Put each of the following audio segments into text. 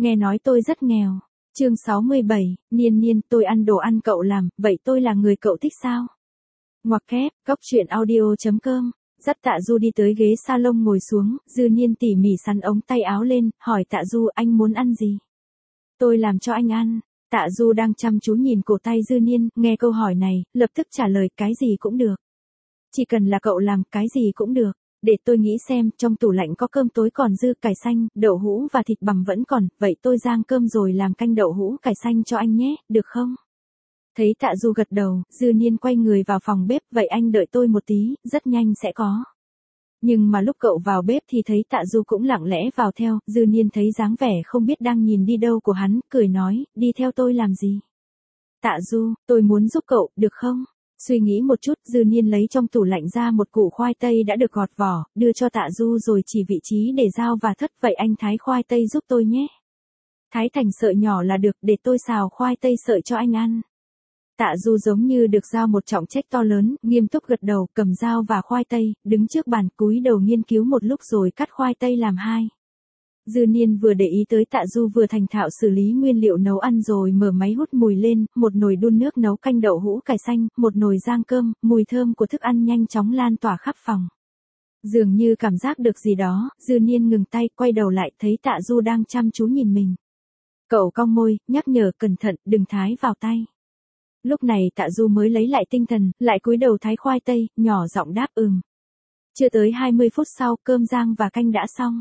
nghe nói tôi rất nghèo. Chương 67, Niên Niên, tôi ăn đồ ăn cậu làm, vậy tôi là người cậu thích sao? Ngoặc kép, cóc.audio.com. Dắt Tạ Du đi tới ghế salon ngồi xuống, Dư Niên tỉ mỉ sắn ống tay áo lên, hỏi Tạ Du anh muốn ăn gì? Tôi làm cho anh ăn. Tạ Du đang chăm chú nhìn cổ tay Dư Niên, nghe câu hỏi này, lập tức trả lời cái gì cũng được. Chỉ cần là cậu làm, cái gì cũng được. Để tôi nghĩ xem, trong tủ lạnh có cơm tối còn dư, cải xanh, đậu hũ và thịt bằm vẫn còn, vậy tôi rang cơm rồi làm canh đậu hũ cải xanh cho anh nhé, được không? Thấy Tạ Du gật đầu, Dư Niên quay người vào phòng bếp, vậy anh đợi tôi một tí, rất nhanh sẽ có. Nhưng mà lúc cậu vào bếp thì thấy Tạ Du cũng lặng lẽ vào theo, Dư Niên thấy dáng vẻ không biết đang nhìn đi đâu của hắn, cười nói, đi theo tôi làm gì? Tạ Du, tôi muốn giúp cậu, được không? Suy nghĩ một chút, Dư Niên lấy trong tủ lạnh ra một củ khoai tây đã được gọt vỏ, đưa cho Tạ Du rồi chỉ vị trí để dao và thất, vậy anh thái khoai tây giúp tôi nhé. Thái thành sợi nhỏ là được, để tôi xào khoai tây sợi cho anh ăn. Tạ Du giống như được giao một trọng trách to lớn, nghiêm túc gật đầu, cầm dao và khoai tây, đứng trước bàn cúi đầu nghiên cứu một lúc rồi cắt khoai tây làm hai. Dư Niên vừa để ý tới Tạ Du vừa thành thạo xử lý nguyên liệu nấu ăn rồi mở máy hút mùi lên, một nồi đun nước nấu canh đậu hũ cải xanh, một nồi rang cơm, mùi thơm của thức ăn nhanh chóng lan tỏa khắp phòng. Dường như cảm giác được gì đó, Dư Niên ngừng tay, quay đầu lại, thấy Tạ Du đang chăm chú nhìn mình. Cậu cong môi, nhắc nhở cẩn thận, đừng thái vào tay. Lúc này Tạ Du mới lấy lại tinh thần, lại cúi đầu thái khoai tây, nhỏ giọng đáp Chưa tới 20 phút sau, cơm rang và canh đã xong.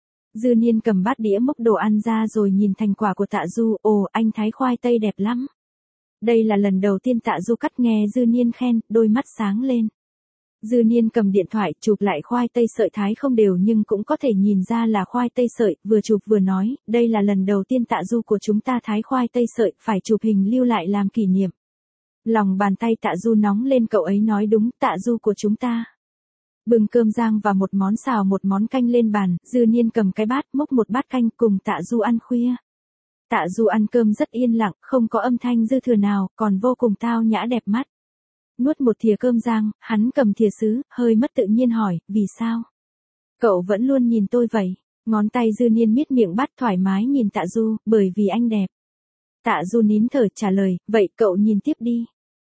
Dư Niên cầm bát đĩa múc đồ ăn ra rồi nhìn thành quả của Tạ Du, ồ, anh thái khoai tây đẹp lắm. Đây là lần đầu tiên Tạ Du cắt, nghe Dư Niên khen, đôi mắt sáng lên. Dư Niên cầm điện thoại chụp lại khoai tây sợi thái không đều nhưng cũng có thể nhìn ra là khoai tây sợi, vừa chụp vừa nói, đây là lần đầu tiên Tạ Du của chúng ta thái khoai tây sợi, phải chụp hình lưu lại làm kỷ niệm. Lòng bàn tay Tạ Du nóng lên, cậu ấy nói đúng, Tạ Du của chúng ta. Bưng cơm rang và một món xào một món canh lên bàn, Dư Niên cầm cái bát múc một bát canh cùng Tạ Du ăn khuya. Tạ Du ăn cơm rất yên lặng, không có âm thanh dư thừa nào, còn vô cùng tao nhã đẹp mắt. Nuốt một thìa cơm rang, hắn cầm thìa sứ, hơi mất tự nhiên hỏi, vì sao? Cậu vẫn luôn nhìn tôi vậy. Ngón tay Dư Niên miết miệng bắt thoải mái nhìn Tạ Du, bởi vì anh đẹp. Tạ Du nín thở trả lời, vậy cậu nhìn tiếp đi.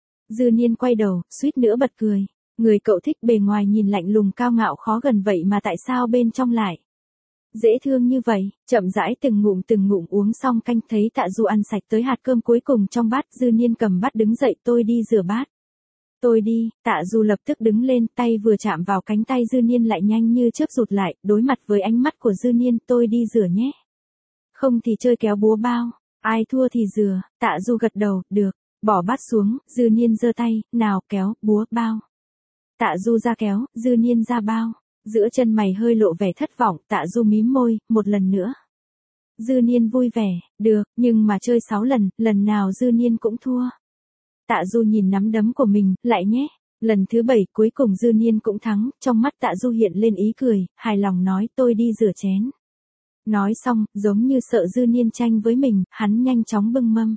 Dư Niên quay đầu, suýt nữa bật cười. Người cậu thích bề ngoài nhìn lạnh lùng cao ngạo khó gần vậy mà tại sao bên trong lại dễ thương như vậy? Chậm rãi từng ngụm uống xong canh, thấy Tạ Du ăn sạch tới hạt cơm cuối cùng trong bát, Dư Niên cầm bát đứng dậy, tôi đi rửa bát. Tôi đi, Tạ Du lập tức đứng lên, tay vừa chạm vào cánh tay Dư Niên lại nhanh như chớp rụt lại, đối mặt với ánh mắt của Dư Niên, tôi đi rửa nhé. Không thì chơi kéo búa bao, ai thua thì rửa. Tạ Du gật đầu, được, bỏ bát xuống, Dư Niên giơ tay, nào kéo, búa, bao. Tạ Du ra kéo, Dư Niên ra bao. Giữa chân mày hơi lộ vẻ thất vọng, Tạ Du mím môi, một lần nữa. Dư Niên vui vẻ, được, nhưng mà chơi 6 lần, lần nào Dư Niên cũng thua. Tạ Du nhìn nắm đấm của mình, lại nhé. Lần thứ 7 cuối cùng Dư Niên cũng thắng, trong mắt Tạ Du hiện lên ý cười, hài lòng nói tôi đi rửa chén. Nói xong, giống như sợ Dư Niên tranh với mình, hắn nhanh chóng bưng mâm.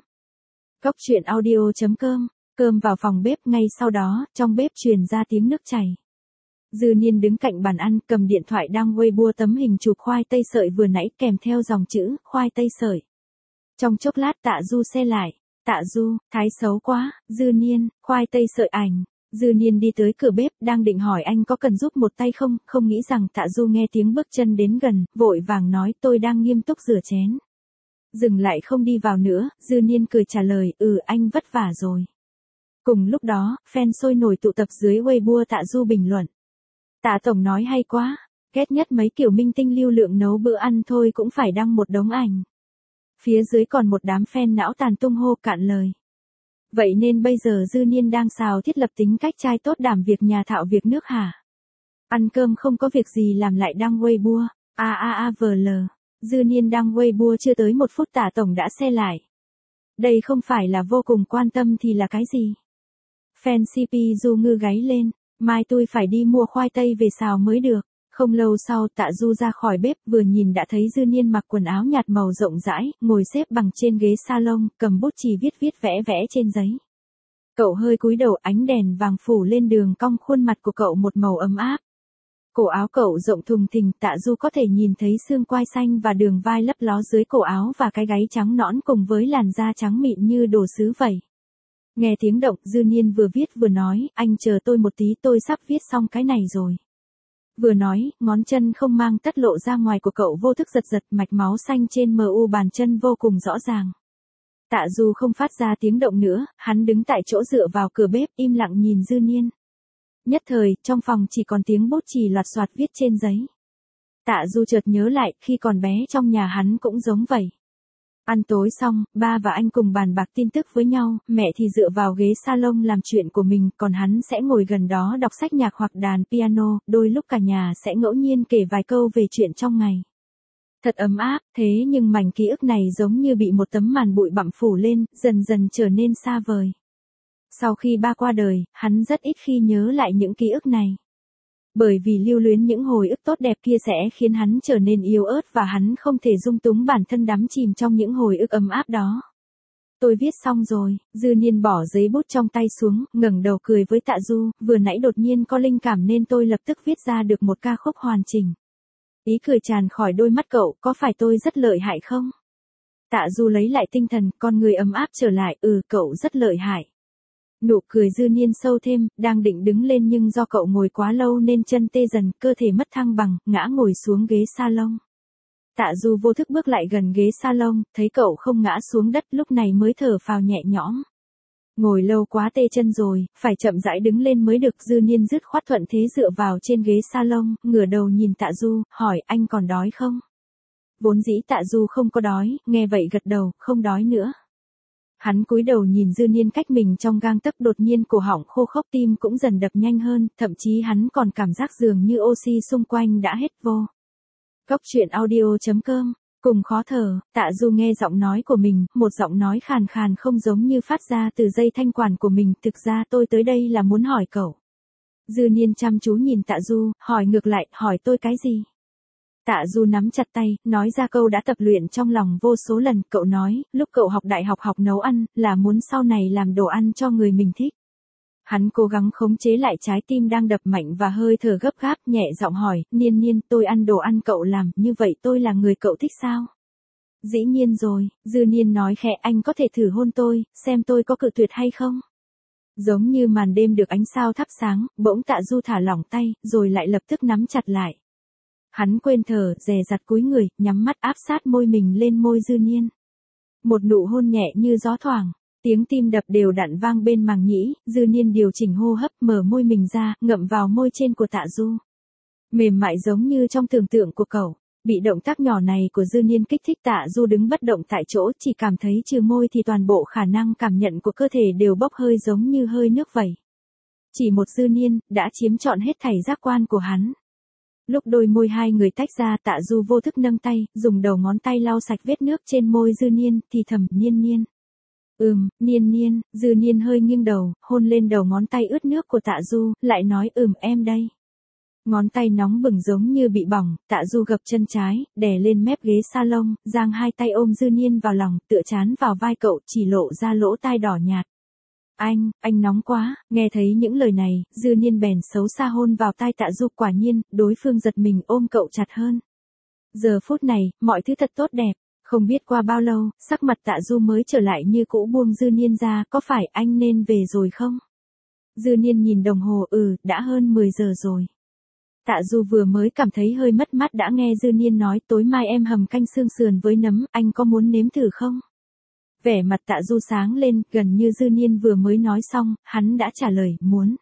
Cóc.audio.com. Cơm vào phòng bếp, ngay sau đó, trong bếp truyền ra tiếng nước chảy. Dư Niên đứng cạnh bàn ăn, cầm điện thoại đang Weibo tấm hình chụp khoai tây sợi vừa nãy kèm theo dòng chữ, khoai tây sợi. Trong chốc lát Tạ Du xe lại. Tạ Du, thái xấu quá, Dư Niên, khoai tây sợi ảnh. Dư Niên đi tới cửa bếp, đang định hỏi anh có cần giúp một tay không, không nghĩ rằng Tạ Du nghe tiếng bước chân đến gần, vội vàng nói tôi đang nghiêm túc rửa chén. Dừng lại không đi vào nữa, Dư Niên cười trả lời, anh vất vả rồi. Cùng lúc đó, fan sôi nổi tụ tập dưới Weibo Tạ Du bình luận. Tạ Tổng nói hay quá, ghét nhất mấy kiểu minh tinh lưu lượng nấu bữa ăn thôi cũng phải đăng một đống ảnh. Phía dưới còn một đám fan não tàn tung hô cạn lời. Vậy nên bây giờ Dư Niên đang xào thiết lập tính cách trai tốt đảm việc nhà thạo việc nước hả? Ăn cơm không có việc gì làm lại đăng Weibo, vl. Dư Niên đăng Weibo chưa tới 1 phút Tạ Tổng đã xe lại. Đây không phải là vô cùng quan tâm thì là cái gì? Fan CP Du ngư gáy lên, mai tôi phải đi mua khoai tây về xào mới được. Không lâu sau Tạ Du ra khỏi bếp, vừa nhìn đã thấy Dư Niên mặc quần áo nhạt màu rộng rãi, ngồi xếp bằng trên ghế salon, cầm bút chì viết vẽ trên giấy. Cậu hơi cúi đầu, ánh đèn vàng phủ lên đường cong khuôn mặt của cậu một màu ấm áp. Cổ áo cậu rộng thùng thình, Tạ Du có thể nhìn thấy xương quai xanh và đường vai lấp ló dưới cổ áo và cái gáy trắng nõn cùng với làn da trắng mịn như đồ sứ vậy. Nghe tiếng động, Dư Niên vừa viết vừa nói, anh chờ tôi một tí, tôi sắp viết xong cái này rồi. Vừa nói, ngón chân không mang tất lộ ra ngoài của cậu vô thức giật giật, mạch máu xanh trên mu bàn chân vô cùng rõ ràng. Tạ Du không phát ra tiếng động nữa, hắn đứng tại chỗ dựa vào cửa bếp, im lặng nhìn Dư Niên. Nhất thời, trong phòng chỉ còn tiếng bút chì loạt soạt viết trên giấy. Tạ Du chợt nhớ lại, khi còn bé trong nhà hắn cũng giống vậy. Ăn tối xong, ba và anh cùng bàn bạc tin tức với nhau, mẹ thì dựa vào ghế salon làm chuyện của mình, còn hắn sẽ ngồi gần đó đọc sách nhạc hoặc đàn piano, đôi lúc cả nhà sẽ ngẫu nhiên kể vài câu về chuyện trong ngày. Thật ấm áp, thế nhưng mảnh ký ức này giống như bị một tấm màn bụi bặm phủ lên, dần dần trở nên xa vời. Sau khi ba qua đời, hắn rất ít khi nhớ lại những ký ức này. Bởi vì lưu luyến những hồi ức tốt đẹp kia sẽ khiến hắn trở nên yếu ớt và hắn không thể dung túng bản thân đắm chìm trong những hồi ức ấm áp đó. Tôi viết xong rồi, Dư Niên bỏ giấy bút trong tay xuống, ngẩng đầu cười với Tạ Du, vừa nãy đột nhiên có linh cảm nên tôi lập tức viết ra được một ca khúc hoàn chỉnh. Ý cười tràn khỏi đôi mắt cậu, có phải tôi rất lợi hại không? Tạ Du lấy lại tinh thần, con người ấm áp trở lại, cậu rất lợi hại. Nụ cười Dư Niên sâu thêm, đang định đứng lên nhưng do cậu ngồi quá lâu nên chân tê dần, cơ thể mất thăng bằng, ngã ngồi xuống ghế salon. Tạ Du vô thức bước lại gần ghế salon, thấy cậu không ngã xuống đất, lúc này mới thở phào nhẹ nhõm. Ngồi lâu quá tê chân rồi, phải chậm rãi đứng lên mới được. Dư Niên dứt khoát thuận thế dựa vào trên ghế salon, ngửa đầu nhìn Tạ Du, hỏi anh còn đói không? Vốn dĩ Tạ Du không có đói, nghe vậy gật đầu, không đói nữa. Hắn cúi đầu nhìn Dư Niên cách mình trong gang tấc, đột nhiên cổ họng khô khốc, tim cũng dần đập nhanh hơn, thậm chí hắn còn cảm giác dường như oxy xung quanh đã hết vô. Cốc truyện audio.com. Cùng khó thở, Tạ Du nghe giọng nói của mình, một giọng nói khàn khàn không giống như phát ra từ dây thanh quản của mình, thực ra tôi tới đây là muốn hỏi cậu. Dư Niên chăm chú nhìn Tạ Du, hỏi ngược lại, hỏi tôi cái gì? Tạ Du nắm chặt tay, nói ra câu đã tập luyện trong lòng vô số lần, cậu nói, lúc cậu học đại học học nấu ăn, là muốn sau này làm đồ ăn cho người mình thích. Hắn cố gắng khống chế lại trái tim đang đập mạnh và hơi thở gấp gáp, nhẹ giọng hỏi, Niên, tôi ăn đồ ăn cậu làm, như vậy tôi là người cậu thích sao? Dĩ nhiên rồi, Dư Niên nói khẽ, anh có thể thử hôn tôi, xem tôi có cự tuyệt hay không? Giống như màn đêm được ánh sao thắp sáng, bỗng Tạ Du thả lỏng tay, rồi lại lập tức nắm chặt lại. Hắn quên thở, dè dặt cúi người, nhắm mắt áp sát môi mình lên môi Dư Niên. Một nụ hôn nhẹ như gió thoảng, tiếng tim đập đều đặn vang bên màng nhĩ, Dư Niên điều chỉnh hô hấp, mở môi mình ra, ngậm vào môi trên của Tạ Du. Mềm mại giống như trong tưởng tượng của cậu. Bị động tác nhỏ này của Dư Niên kích thích, Tạ Du đứng bất động tại chỗ, chỉ cảm thấy trừ môi thì toàn bộ khả năng cảm nhận của cơ thể đều bốc hơi giống như hơi nước vậy. Chỉ một Dư Niên, đã chiếm trọn hết thảy giác quan của hắn. Lúc đôi môi hai người tách ra, Tạ Du vô thức nâng tay, dùng đầu ngón tay lau sạch vết nước trên môi Dư Niên, thì thầm, Niên. Niên, Dư Niên hơi nghiêng đầu, hôn lên đầu ngón tay ướt nước của Tạ Du, lại nói em đây. Ngón tay nóng bừng giống như bị bỏng, Tạ Du gập chân trái, đè lên mép ghế salon, giang hai tay ôm Dư Niên vào lòng, tựa trán vào vai cậu, chỉ lộ ra lỗ tai đỏ nhạt. Anh nóng quá, nghe thấy những lời này, Dư Niên bèn xấu xa hôn vào tai Tạ Du, quả nhiên, đối phương giật mình ôm cậu chặt hơn. Giờ phút này, mọi thứ thật tốt đẹp, không biết qua bao lâu, sắc mặt Tạ Du mới trở lại như cũ, buông Dư Niên ra, có phải anh nên về rồi không? Dư Niên nhìn đồng hồ, đã hơn 10 giờ rồi. Tạ Du vừa mới cảm thấy hơi mất mát đã nghe Dư Niên nói, tối mai em hầm canh xương sườn với nấm, anh có muốn nếm thử không? Vẻ mặt Tạ Du sáng lên, gần như Dư Niên vừa mới nói xong, hắn đã trả lời, muốn.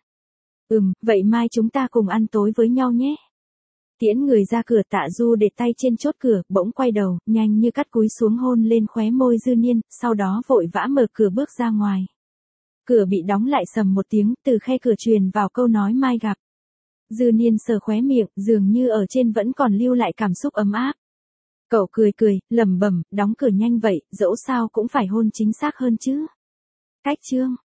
Vậy mai chúng ta cùng ăn tối với nhau nhé. Tiễn người ra cửa, Tạ Du để tay trên chốt cửa, bỗng quay đầu, nhanh như cắt cúi xuống hôn lên khóe môi Dư Niên, sau đó vội vã mở cửa bước ra ngoài. Cửa bị đóng lại sầm một tiếng, từ khe cửa truyền vào câu nói mai gặp. Dư Niên sờ khóe miệng, dường như ở trên vẫn còn lưu lại cảm xúc ấm áp. Cậu cười, lẩm bẩm, đóng cửa nhanh vậy, dẫu sao cũng phải hôn chính xác hơn chứ. Cách chương